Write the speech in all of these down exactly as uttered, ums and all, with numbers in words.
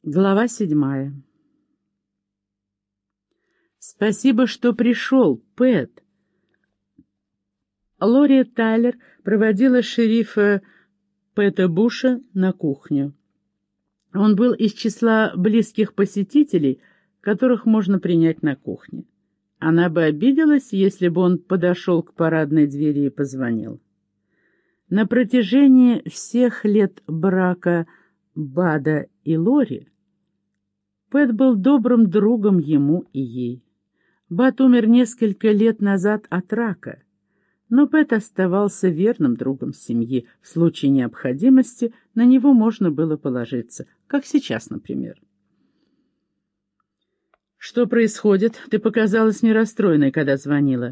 Глава седьмая. «Спасибо, что пришел, Пэт». Лори Тайлер проводила шерифа Пэта Буша на кухню. Он был из числа близких посетителей, которых можно принять на кухне. Она бы обиделась, если бы он подошел к парадной двери и позвонил. На протяжении всех лет брака Бада и Лори Пэт был добрым другом ему и ей. Бад умер несколько лет назад от рака, но Пэт оставался верным другом семьи. В случае необходимости на него можно было положиться, как сейчас, например. «Что происходит? Ты показалась мне расстроенной, когда звонила».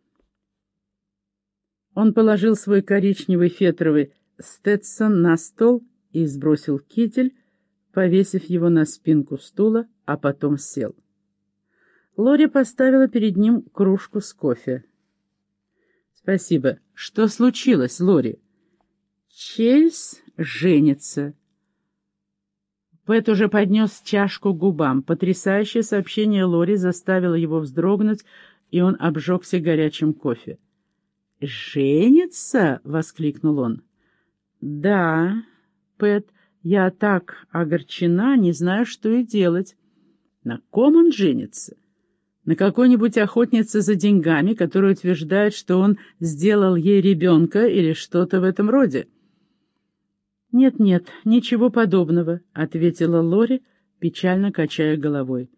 Он положил свой коричневый фетровый Стетсон на стол и сбросил китель, повесив его на спинку стула, а потом сел. Лори поставила перед ним кружку с кофе. «Спасибо. Что случилось, Лори?» «Чейз женится». Пэт уже поднес чашку к губам. Потрясающее сообщение Лори заставило его вздрогнуть, и он обжегся горячим кофе. «Женится?» — воскликнул он. «Да, Пэт, я так огорчена, не знаю, что и делать». «На ком он женится? На какой-нибудь охотнице за деньгами, которая утверждает, что он сделал ей ребенка или что-то в этом роде?» «Нет-нет, ничего подобного», — ответила Лори, печально качая головой.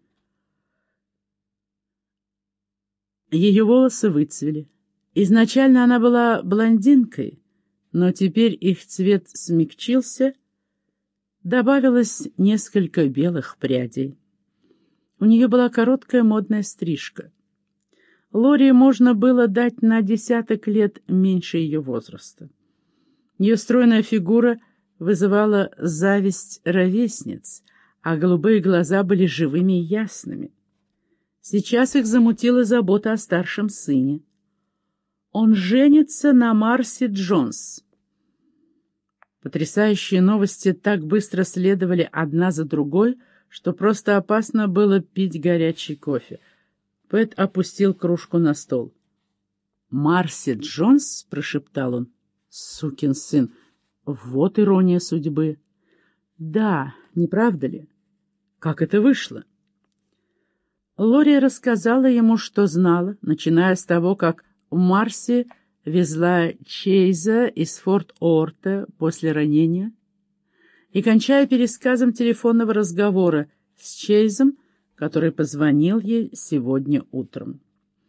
Ее волосы выцвели. Изначально она была блондинкой, но теперь их цвет смягчился, добавилось несколько белых прядей. У нее была короткая модная стрижка. Лори можно было дать на десяток лет меньше ее возраста. Ее стройная фигура вызывала зависть ровесниц, а голубые глаза были живыми и ясными. Сейчас их замутила забота о старшем сыне. Он женится на Марси Джонс. Потрясающие новости так быстро следовали одна за другой, что просто опасно было пить горячий кофе. Пэт опустил кружку на стол. «Марси Джонс?» — прошептал он. «Сукин сын! Вот ирония судьбы!» «Да, не правда ли? Как это вышло?» Лори рассказала ему, что знала, начиная с того, как Марси везла Чейза из Форт-Орта после ранения, и кончая пересказом телефонного разговора с Чейзом, который позвонил ей сегодня утром.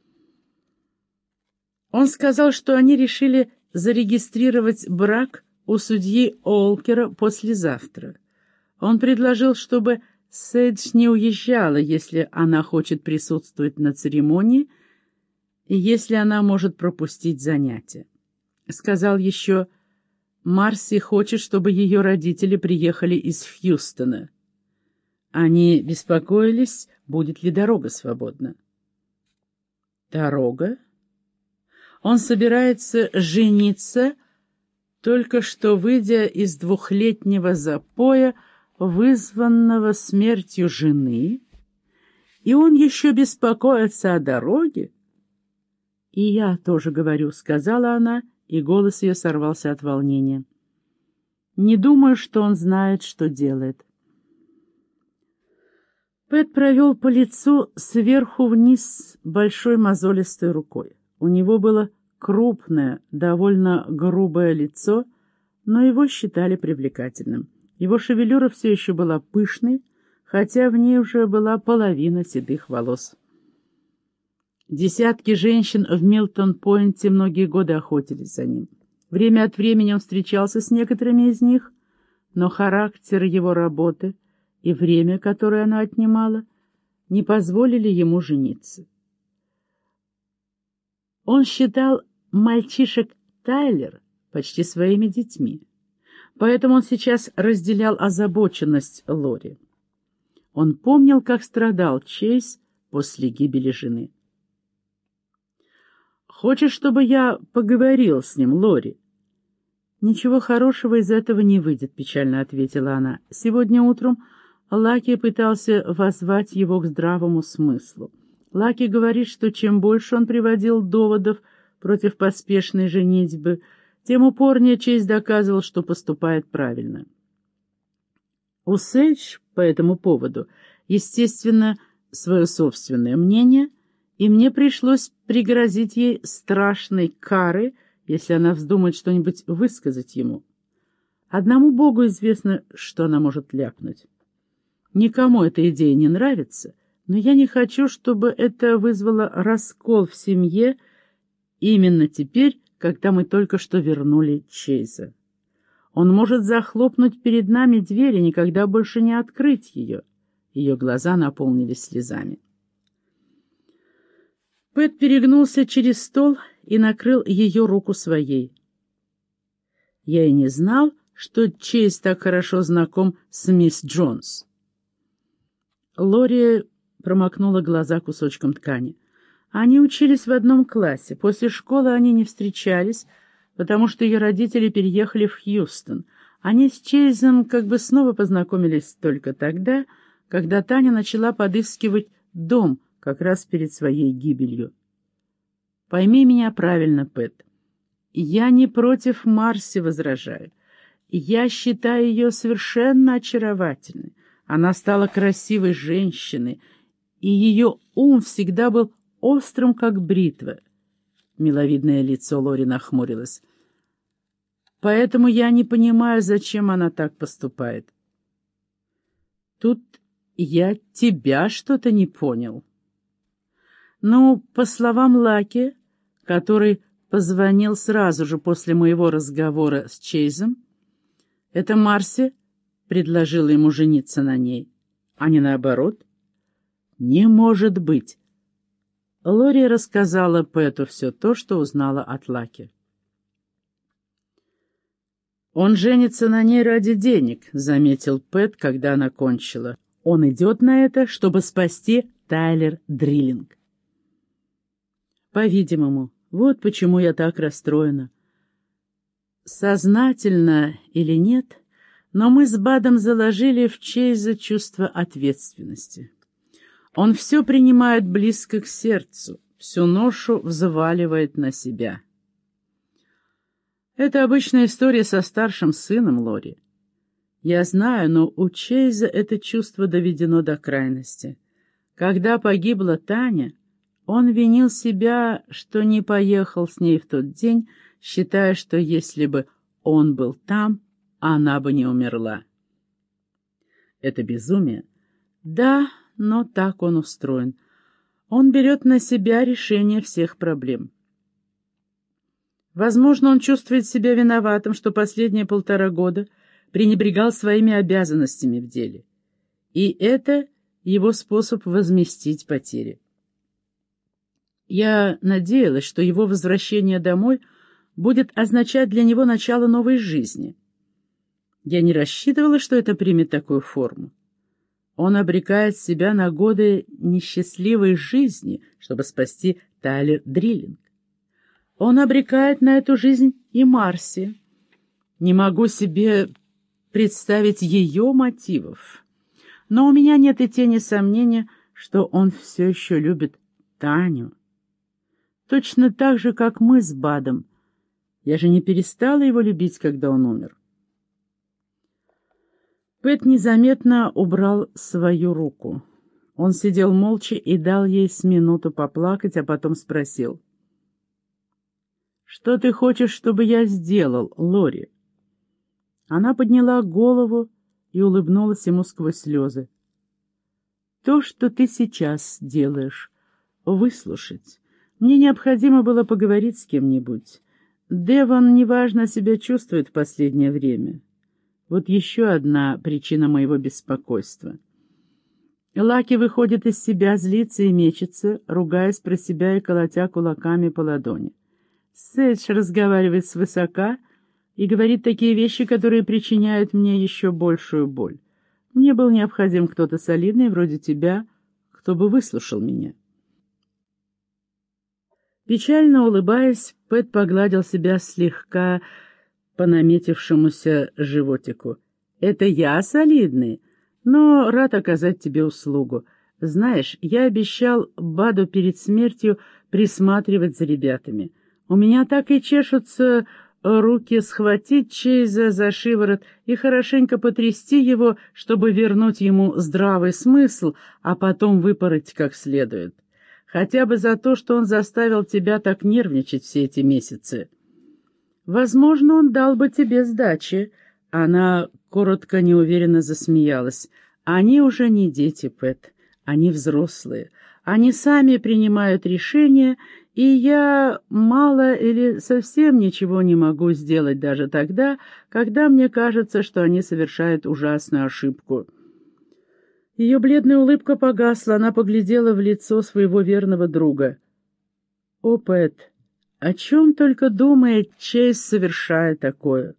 Он сказал, что они решили зарегистрировать брак у судьи Олкера послезавтра. Он предложил, чтобы Сейдж не уезжала, если она хочет присутствовать на церемонии и если она может пропустить занятия. Сказал еще: Марси хочет, чтобы ее родители приехали из Хьюстона. Они беспокоились, будет ли дорога свободна. Дорога? Он собирается жениться, только что выйдя из двухлетнего запоя, вызванного смертью жены, и он еще беспокоится о дороге? «И я тоже говорю», — сказала она, и голос ее сорвался от волнения. «Не думаю, что он знает, что делает». Пэт провел по лицу сверху вниз большой мозолистой рукой. У него было крупное, довольно грубое лицо, но его считали привлекательным. Его шевелюра все еще была пышной, хотя в ней уже была половина седых волос. Десятки женщин в Милтон-Пойнте многие годы охотились за ним. Время от времени он встречался с некоторыми из них, но характер его работы и время, которое она отнимала, не позволили ему жениться. Он считал мальчишек Тайлер почти своими детьми, поэтому он сейчас разделял озабоченность Лори. Он помнил, как страдал Чейз после гибели жены. «Хочешь, чтобы я поговорил с ним, Лори?» «Ничего хорошего из этого не выйдет», — печально ответила она. «Сегодня утром Лаки пытался воззвать его к здравому смыслу. Лаки говорит, что чем больше он приводил доводов против поспешной женитьбы, тем упорнее Чейз доказывал, что поступает правильно. У Сейдж по этому поводу, естественно, свое собственное мнение, и мне пришлось пригрозить ей страшной карой, если она вздумает что-нибудь высказать ему. Одному Богу известно, что она может ляпнуть. Никому эта идея не нравится, но я не хочу, чтобы это вызвало раскол в семье именно теперь, когда мы только что вернули Чейза. Он может захлопнуть перед нами дверь и никогда больше не открыть ее. Ее глаза наполнились слезами. Пэт перегнулся через стол и накрыл ее руку своей. Я и не знал, что Чейз так хорошо знаком с мисс Джонс. Лори промокнула глаза кусочком ткани. Они учились в одном классе. После школы они не встречались, потому что ее родители переехали в Хьюстон. Они с Чейзом как бы снова познакомились только тогда, когда Таня начала подыскивать дом как раз перед своей гибелью. Пойми меня правильно, Пэт. Я не против Марси возражаю. Я считаю ее совершенно очаровательной. Она стала красивой женщиной, и ее ум всегда был острым, как бритва. Миловидное лицо Лори нахмурилось. Поэтому я не понимаю, зачем она так поступает. Тут я тебя что-то не понял. Ну, по словам Лаки, который позвонил сразу же после моего разговора с Чейзом, это Марси предложила ему жениться на ней, а не наоборот. Не может быть. Лори рассказала Пэту все то, что узнала от Лаки. «Он женится на ней ради денег», — заметил Пэт, когда она кончила. «Он идет на это, чтобы спасти Тайлер Дриллинг». По-видимому, вот почему я так расстроена. Сознательно или нет, но мы с Бадом заложили в Чейза чувство ответственности. Он все принимает близко к сердцу, всю ношу взваливает на себя. Это обычная история со старшим сыном Лори. Я знаю, но у Чейза это чувство доведено до крайности. Когда погибла Таня, он винил себя, что не поехал с ней в тот день, считая, что если бы он был там, она бы не умерла. Это безумие? Да, но так он устроен. Он берет на себя решение всех проблем. Возможно, он чувствует себя виноватым, что последние полтора года пренебрегал своими обязанностями в деле. И это его способ возместить потери. Я надеялась, что его возвращение домой будет означать для него начало новой жизни. Я не рассчитывала, что это примет такую форму. Он обрекает себя на годы несчастливой жизни, чтобы спасти Тайлер Дриллинг. Он обрекает на эту жизнь и Марси. Не могу себе представить ее мотивов. Но у меня нет и тени сомнения, что он все еще любит Таню. Точно так же, как мы с Бадом. Я же не перестала его любить, когда он умер. Пэт незаметно убрал свою руку. Он сидел молча и дал ей с минуту поплакать, а потом спросил. «Что ты хочешь, чтобы я сделал, Лори?» Она подняла голову и улыбнулась ему сквозь слезы. «То, что ты сейчас делаешь. Выслушать. Мне необходимо было поговорить с кем-нибудь. Девон неважно себя чувствует в последнее время. Вот еще одна причина моего беспокойства. Лаки выходит из себя, злится и мечется, ругаясь про себя и колотя кулаками по ладони. Сэдж разговаривает свысока и говорит такие вещи, которые причиняют мне еще большую боль. Мне был необходим кто-то солидный, вроде тебя, кто бы выслушал меня. Печально улыбаясь, Пэт погладил себя слегка по наметившемуся животику. «Это я солидный? но рад оказать тебе услугу. Знаешь, я обещал Баду перед смертью присматривать за ребятами. У меня так и чешутся руки схватить Чейза за шиворот и хорошенько потрясти его, чтобы вернуть ему здравый смысл, а потом выпороть как следует. Хотя бы за то, что он заставил тебя так нервничать все эти месяцы. Возможно, он дал бы тебе сдачи. Она коротко, неуверенно засмеялась. Они уже не дети, Пэт. Они взрослые. Они сами принимают решения, и я мало или совсем ничего не могу сделать даже тогда, когда мне кажется, что они совершают ужасную ошибку. Ее бледная улыбка погасла, она поглядела в лицо своего верного друга. «О, Пэт, о чем только думает Чейз, совершая такое?»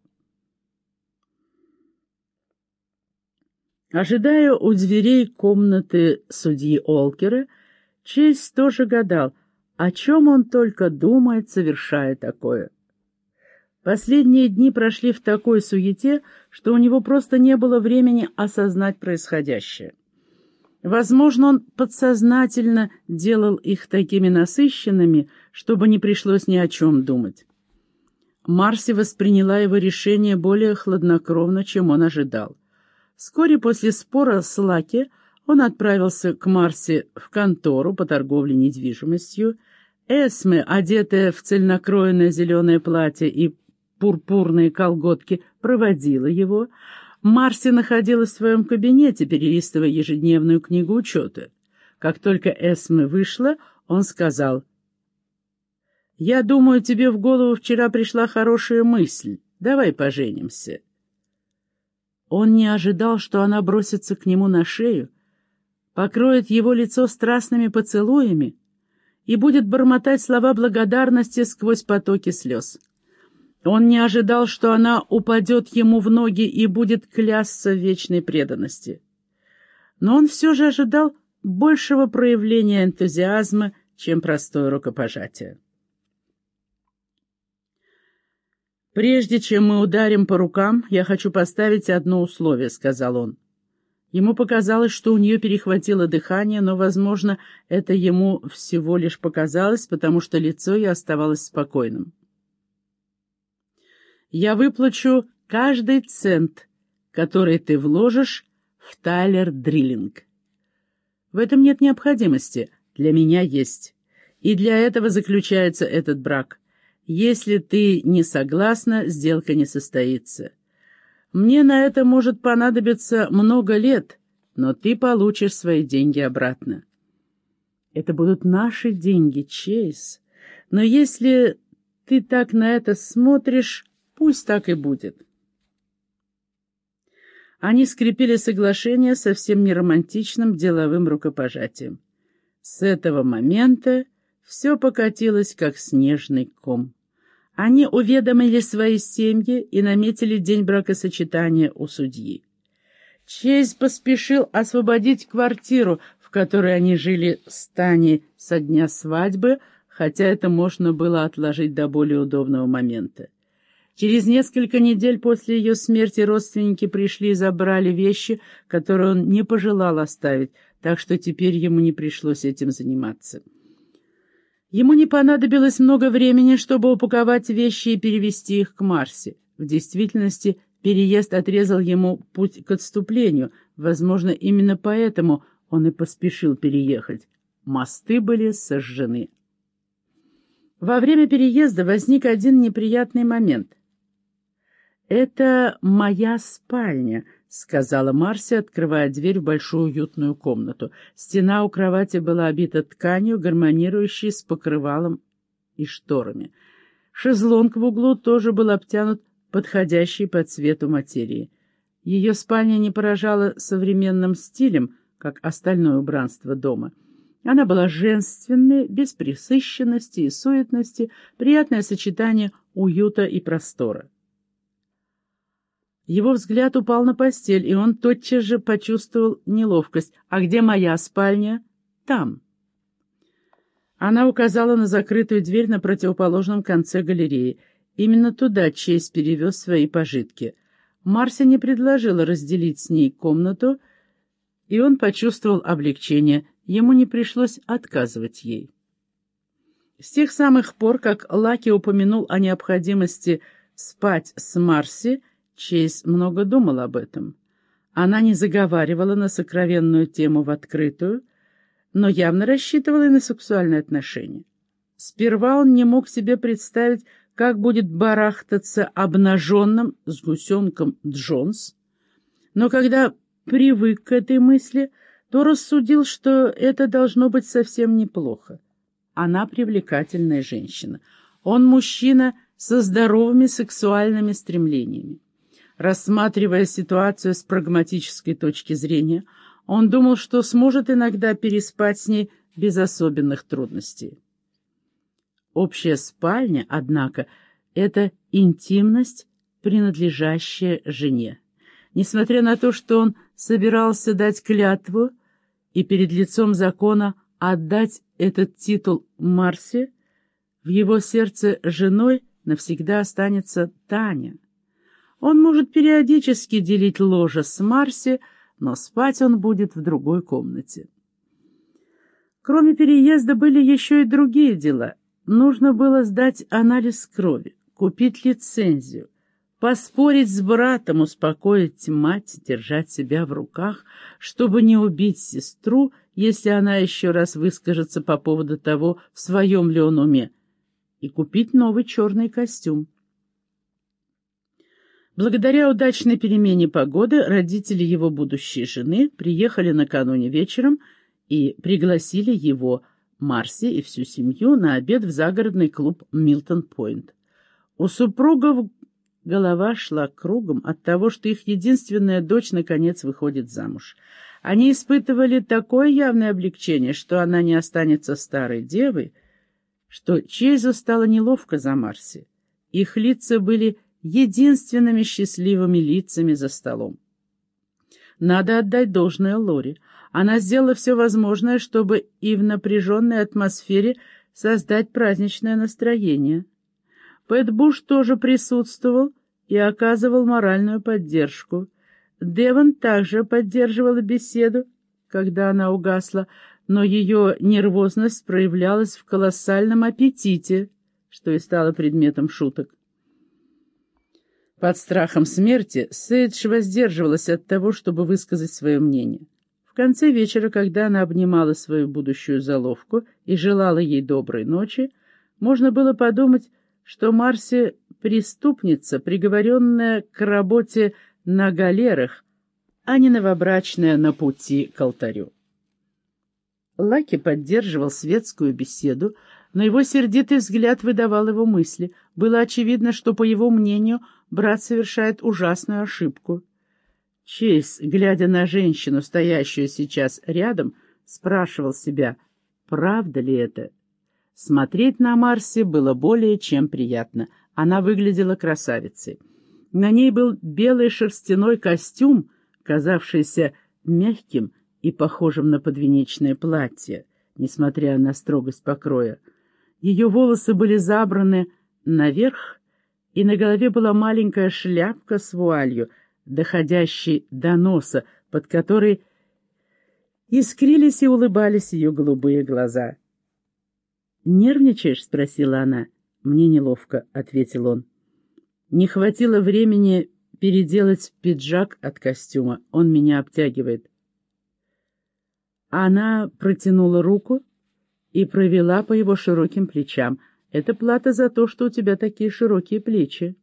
Ожидая у дверей комнаты судьи Олкера, Чейз тоже гадал, о чем он только думает, совершая такое. Последние дни прошли в такой суете, что у него просто не было времени осознать происходящее. Возможно, он подсознательно делал их такими насыщенными, чтобы не пришлось ни о чем думать. Марси восприняла его решение более хладнокровно, чем он ожидал. Вскоре после спора с Лаки он отправился к Марси в контору по торговле недвижимостью. Эсме, одетая в цельнокроенное зеленое платье и пурпурные колготки, проводила его. Марси находилась в своем кабинете, перелистывая ежедневную книгу учета. Как только Эсме вышла, он сказал: «Я думаю, тебе в голову вчера пришла хорошая мысль. Давай поженимся». Он не ожидал, что она бросится к нему на шею, покроет его лицо страстными поцелуями и будет бормотать слова благодарности сквозь потоки слез. Он не ожидал, что она упадет ему в ноги и будет клясться в вечной преданности. Но он все же ожидал большего проявления энтузиазма, чем простое рукопожатие. «Прежде чем мы ударим по рукам, я хочу поставить одно условие», — сказал он. Ему показалось, что у нее перехватило дыхание, но, возможно, это ему всего лишь показалось, потому что лицо ее оставалось спокойным. «Я выплачу каждый цент, который ты вложишь в Тайлер Дриллинг. В этом нет необходимости, для меня есть. И для этого заключается этот брак. Если ты не согласна, сделка не состоится. Мне на это может понадобиться много лет, но ты получишь свои деньги обратно». «Это будут наши деньги, Чейз. Но если ты так на это смотришь, пусть так и будет». Они скрепили соглашение совсем не романтичным деловым рукопожатием. С этого момента все покатилось, как снежный ком. Они уведомили свои семьи и наметили день бракосочетания у судьи. Чейз поспешил освободить квартиру, в которой они жили с Таней со дня свадьбы, хотя это можно было отложить до более удобного момента. Через несколько недель после ее смерти родственники пришли и забрали вещи, которые он не пожелал оставить, так что теперь ему не пришлось этим заниматься. Ему не понадобилось много времени, чтобы упаковать вещи и перевезти их к Марси. В действительности, переезд отрезал ему путь к отступлению. Возможно, именно поэтому он и поспешил переехать. Мосты были сожжены. Во время переезда возник один неприятный момент. «Это моя спальня», — сказала Марси, открывая дверь в большую уютную комнату. Стена у кровати была обита тканью, гармонирующей с покрывалом и шторами. Шезлонг в углу тоже был обтянут подходящей по цвету материи. Ее спальня не поражала современным стилем, как остальное убранство дома. Она была женственной, без пресыщенности и суетности, приятное сочетание уюта и простора. Его взгляд упал на постель, и он тотчас же почувствовал неловкость. «А где моя спальня?» «Там». Она указала на закрытую дверь на противоположном конце галереи. Именно туда Чейз перевез свои пожитки. Марси не предложила разделить с ней комнату, и он почувствовал облегчение, ему не пришлось отказывать ей. С тех самых пор, как Лаки упомянул о необходимости спать с Марси, Чейз много думал об этом. Она не заговаривала на сокровенную тему в открытую, но явно рассчитывала и на сексуальные отношения. Сперва он не мог себе представить, как будет барахтаться обнаженным с гусенком Джонс, но когда привык к этой мысли, то рассудил, что это должно быть совсем неплохо. Она привлекательная женщина. Он мужчина со здоровыми сексуальными стремлениями. Рассматривая ситуацию с прагматической точки зрения, он думал, что сможет иногда переспать с ней без особенных трудностей. Общая спальня, однако, это интимность, принадлежащая жене. Несмотря на то, что он собирался дать клятву и перед лицом закона отдать этот титул Марси, в его сердце женой навсегда останется Таня. Он может периодически делить ложе с Марси, но спать он будет в другой комнате. Кроме переезда были еще и другие дела. Нужно было сдать анализ крови, купить лицензию, поспорить с братом, успокоить мать, держать себя в руках, чтобы не убить сестру, если она еще раз выскажется по поводу того, в своем ли он уме, и купить новый черный костюм. Благодаря удачной перемене погоды родители его будущей жены приехали накануне вечером и пригласили его, Марси и всю семью на обед в загородный клуб «Милтон-Пойнт». У супругов голова шла кругом от того, что их единственная дочь наконец выходит замуж. Они испытывали такое явное облегчение, что она не останется старой девой, что Чейзу стало неловко за Марси. Их лица были единственными счастливыми лицами за столом. Надо отдать должное Лори. Она сделала все возможное, чтобы и в напряженной атмосфере создать праздничное настроение. Пэт Буш тоже присутствовал и оказывал моральную поддержку. Девон также поддерживала беседу, когда она угасла, но ее нервозность проявлялась в колоссальном аппетите, что и стало предметом шуток. Под страхом смерти Сейдж воздерживалась от того, чтобы высказать свое мнение. В конце вечера, когда она обнимала свою будущую заловку и желала ей доброй ночи, можно было подумать, что Марси — преступница, приговоренная к работе на галерах, а не новобрачная на пути к алтарю. Лаки поддерживал светскую беседу, но его сердитый взгляд выдавал его мысли. Было очевидно, что, по его мнению, брат совершает ужасную ошибку. Чейз, глядя на женщину, стоящую сейчас рядом, спрашивал себя, правда ли это. Смотреть на Марси было более чем приятно. Она выглядела красавицей. На ней был белый шерстяной костюм, казавшийся мягким и похожим на подвенечное платье, несмотря на строгость покроя. Ее волосы были забраны наверх, и на голове была маленькая шляпка с вуалью, доходящей до носа, под которой искрились и улыбались ее голубые глаза. «Нервничаешь?» — спросила она. «Мне неловко», — ответил он. «Не хватило времени переделать пиджак от костюма. Он меня обтягивает». Она протянула руку и провела по его широким плечам. «Это плата за то, что у тебя такие широкие плечи».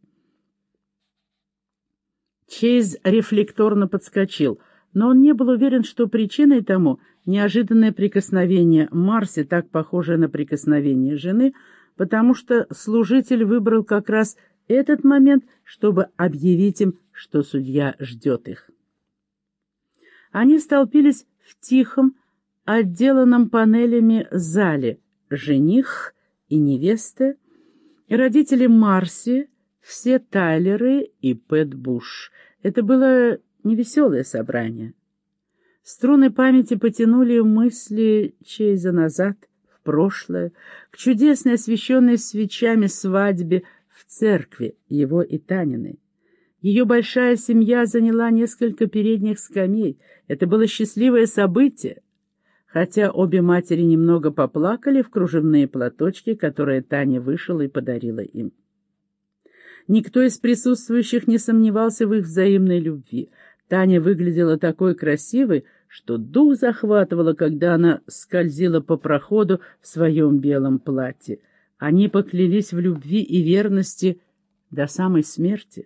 Чейз рефлекторно подскочил, но он не был уверен, что причиной тому неожиданное прикосновение Марси, так похожее на прикосновение жены, потому что служитель выбрал как раз этот момент, чтобы объявить им, что судья ждет их. Они столпились в тихом, отделанном панелями зале. Жених и невеста, родители Марси, все Тайлеры и Пэт Буш. Это было невеселое собрание. Струны памяти потянули мысли Чейза назад, в прошлое, к чудесной, освещенной свечами свадьбе в церкви его и Таниной. Ее большая семья заняла несколько передних скамей. Это было счастливое событие, хотя обе матери немного поплакали в кружевные платочки, которые Таня вышила и подарила им. Никто из присутствующих не сомневался в их взаимной любви. Таня выглядела такой красивой, что дух захватывало, когда она скользила по проходу в своем белом платье. Они поклялись в любви и верности до самой смерти.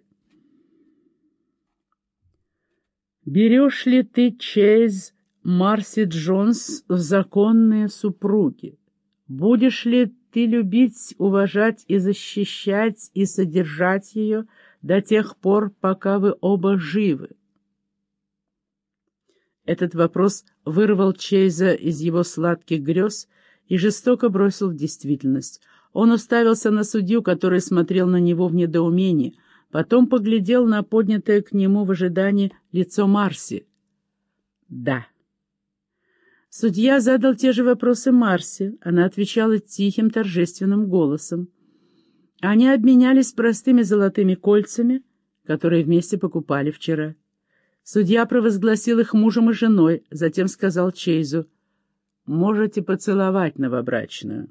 «Берешь ли ты, Чейз, Марси Джонс в законные супруги? Будешь ли ты любить, уважать и защищать и содержать ее до тех пор, пока вы оба живы?» Этот вопрос вырвал Чейза из его сладких грез и жестоко бросил в действительность. Он уставился на судью, который смотрел на него в недоумении, потом поглядел на поднятое к нему в ожидании лицо Марси. «Да». Судья задал те же вопросы Марси. Она отвечала тихим, торжественным голосом. Они обменялись простыми золотыми кольцами, которые вместе покупали вчера. Судья провозгласил их мужем и женой, затем сказал Чейзу: «Можете поцеловать новобрачную».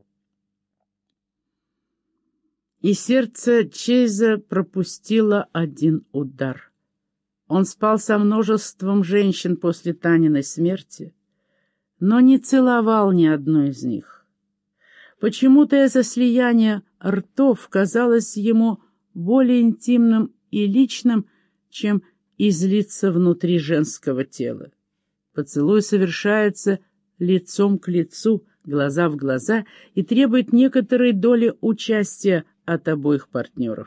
И сердце Чейза пропустило один удар. Он спал со множеством женщин после Таниной смерти, но не целовал ни одну из них. Почему-то это слияние ртов казалось ему более интимным и личным, чем излиться внутри женского тела. Поцелуй совершается лицом к лицу, глаза в глаза, и требует некоторой доли участия от обоих партнеров.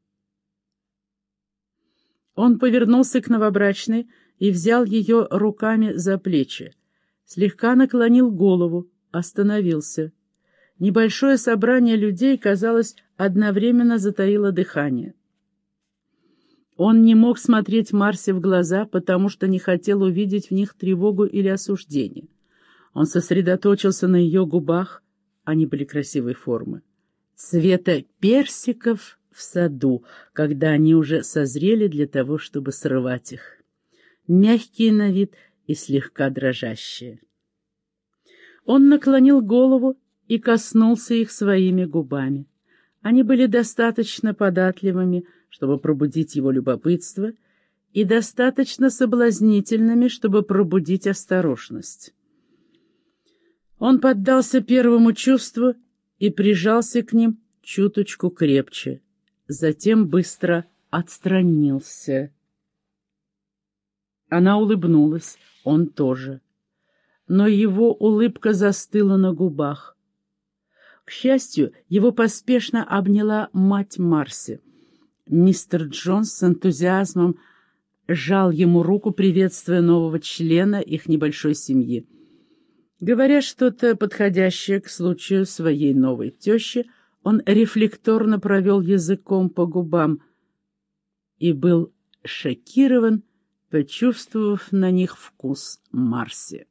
Он повернулся к новобрачной и взял ее руками за плечи. Слегка наклонил голову, остановился. Небольшое собрание людей, казалось, одновременно затаило дыхание. Он не мог смотреть Марсе в глаза, потому что не хотел увидеть в них тревогу или осуждение. Он сосредоточился на ее губах, они были красивой формы, цвета персиков в саду, когда они уже созрели для того, чтобы срывать их. Мягкие на вид и слегка дрожащие. Он наклонил голову и коснулся их своими губами. Они были достаточно податливыми, чтобы пробудить его любопытство, и достаточно соблазнительными, чтобы пробудить осторожность. Он поддался первому чувству и прижался к ним чуточку крепче, затем быстро отстранился. Она улыбнулась, он тоже, но его улыбка застыла на губах. К счастью, его поспешно обняла мать Марси. Мистер Джонс с энтузиазмом сжал ему руку, приветствуя нового члена их небольшой семьи. Говоря что-то подходящее к случаю своей новой тещи, он рефлекторно провел языком по губам и был шокирован, почувствовав на них вкус Марси.